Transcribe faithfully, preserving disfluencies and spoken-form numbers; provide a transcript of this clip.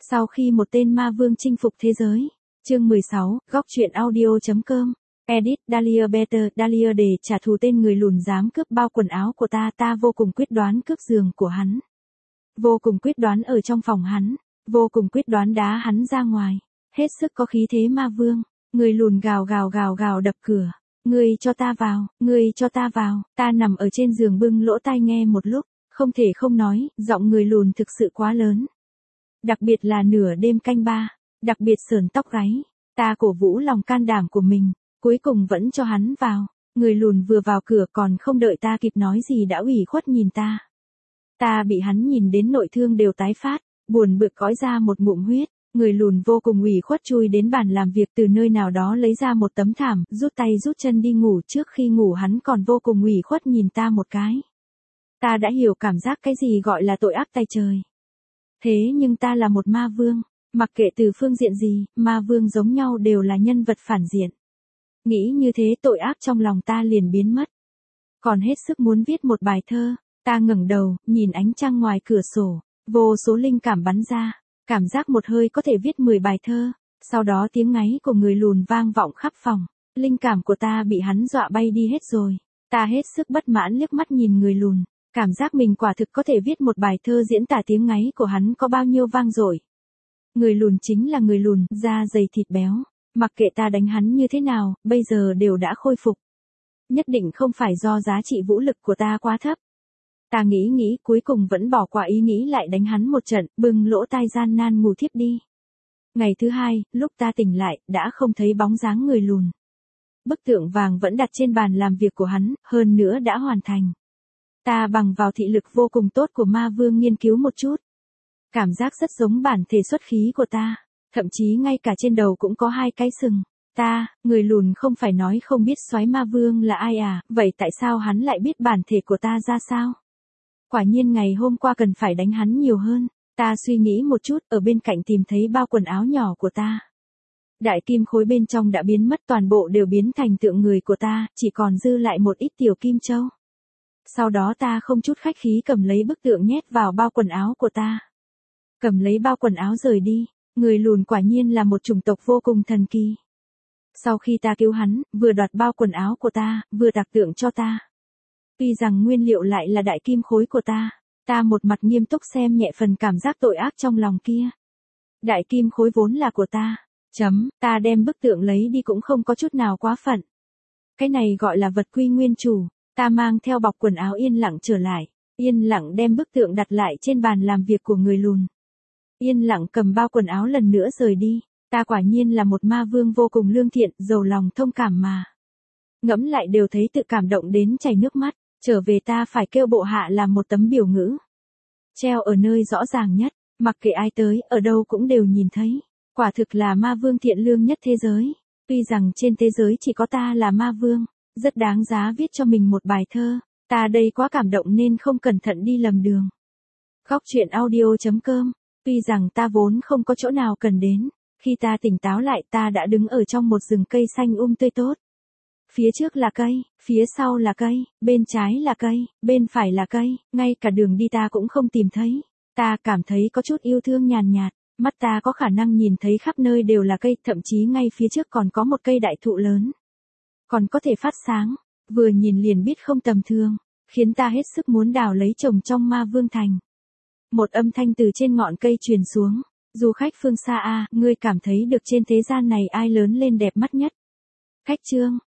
Sau khi một tên ma vương chinh phục thế giới. Chương mười sáu, góc truyện audio.com. Edit, Dahlia Better, Dahlia để trả thù tên người lùn dám cướp bao quần áo của ta, ta vô cùng quyết đoán cướp giường của hắn. Vô cùng quyết đoán ở trong phòng hắn, vô cùng quyết đoán đá hắn ra ngoài. Hết sức có khí thế ma vương, người lùn gào gào gào gào đập cửa. Ngươi cho ta vào, ngươi cho ta vào, ta nằm ở trên giường bưng lỗ tai nghe một lúc, không thể không nói, giọng người lùn thực sự quá lớn. Đặc biệt là nửa đêm canh ba, đặc biệt sởn tóc gáy, ta cổ vũ lòng can đảm của mình, cuối cùng vẫn cho hắn vào. Người lùn vừa vào cửa còn không đợi ta kịp nói gì đã ủy khuất nhìn ta. Ta bị hắn nhìn đến nội thương đều tái phát, buồn bực cõi ra một ngụm huyết. Người lùn vô cùng ủy khuất chui đến bàn làm việc từ nơi nào đó lấy ra một tấm thảm, rút tay rút chân đi ngủ. Trước khi ngủ hắn còn vô cùng ủy khuất nhìn ta một cái. Ta đã hiểu cảm giác cái gì gọi là tội ác tay trời. Thế nhưng ta là một ma vương, mặc kệ từ phương diện gì, ma vương giống nhau đều là nhân vật phản diện. Nghĩ như thế tội ác trong lòng ta liền biến mất. Còn hết sức muốn viết một bài thơ, ta ngẩng đầu, nhìn ánh trăng ngoài cửa sổ, vô số linh cảm bắn ra. Cảm giác một hơi có thể viết mười bài thơ, sau đó tiếng ngáy của người lùn vang vọng khắp phòng, linh cảm của ta bị hắn dọa bay đi hết rồi. Ta hết sức bất mãn liếc mắt nhìn người lùn, cảm giác mình quả thực có thể viết một bài thơ diễn tả tiếng ngáy của hắn có bao nhiêu vang dội. Người lùn chính là người lùn, da dày thịt béo, mặc kệ ta đánh hắn như thế nào, bây giờ đều đã khôi phục. Nhất định không phải do giá trị vũ lực của ta quá thấp. Ta nghĩ nghĩ cuối cùng vẫn bỏ qua ý nghĩ lại đánh hắn một trận, bưng lỗ tai gian nan ngủ thiếp đi. Ngày thứ hai, lúc ta tỉnh lại, đã không thấy bóng dáng người lùn. Bức tượng vàng vẫn đặt trên bàn làm việc của hắn, hơn nữa đã hoàn thành. Ta bằng vào thị lực vô cùng tốt của ma vương nghiên cứu một chút. Cảm giác rất giống bản thể xuất khí của ta, thậm chí ngay cả trên đầu cũng có hai cái sừng. Ta, người lùn không phải nói không biết soái ma vương là ai à, vậy tại sao hắn lại biết bản thể của ta ra sao? Quả nhiên ngày hôm qua cần phải đánh hắn nhiều hơn. Ta suy nghĩ một chút, ở bên cạnh tìm thấy bao quần áo nhỏ của ta. Đại kim khối bên trong đã biến mất, toàn bộ đều biến thành tượng người của ta, chỉ còn dư lại một ít tiểu kim châu. Sau đó ta không chút khách khí cầm lấy bức tượng nhét vào bao quần áo của ta. Cầm lấy bao quần áo rời đi. Người lùn quả nhiên là một chủng tộc vô cùng thần kỳ. Sau khi ta cứu hắn, vừa đoạt bao quần áo của ta, vừa đặt tượng cho ta. Tuy rằng nguyên liệu lại là đại kim khối của ta, ta một mặt nghiêm túc xem nhẹ phần cảm giác tội ác trong lòng kia. Đại kim khối vốn là của ta, chấm, ta đem bức tượng lấy đi cũng không có chút nào quá phận. Cái này gọi là vật quy nguyên chủ, ta mang theo bọc quần áo yên lặng trở lại, yên lặng đem bức tượng đặt lại trên bàn làm việc của người lùn. Yên lặng cầm bao quần áo lần nữa rời đi, ta quả nhiên là một ma vương vô cùng lương thiện, giàu lòng thông cảm mà. Ngẫm lại đều thấy tự cảm động đến chảy nước mắt. Trở về ta phải kêu bộ hạ làm một tấm biểu ngữ. Treo ở nơi rõ ràng nhất, mặc kệ ai tới, ở đâu cũng đều nhìn thấy. Quả thực là ma vương thiện lương nhất thế giới. Tuy rằng trên thế giới chỉ có ta là ma vương, rất đáng giá viết cho mình một bài thơ. Ta đây quá cảm động nên không cẩn thận đi lầm đường. Góc truyện audio.com. Tuy rằng ta vốn không có chỗ nào cần đến, khi ta tỉnh táo lại ta đã đứng ở trong một rừng cây xanh um tươi tốt. Phía trước là cây, phía sau là cây, bên trái là cây, bên phải là cây, ngay cả đường đi ta cũng không tìm thấy. Ta cảm thấy có chút yêu thương nhàn nhạt, mắt ta có khả năng nhìn thấy khắp nơi đều là cây, thậm chí ngay phía trước còn có một cây đại thụ lớn. Còn có thể phát sáng, vừa nhìn liền biết không tầm thường, khiến ta hết sức muốn đào lấy trồng trong ma vương thành. Một âm thanh từ trên ngọn cây truyền xuống, du khách phương xa a, ngươi cảm thấy được trên thế gian này ai lớn lên đẹp mắt nhất? Khách Trương,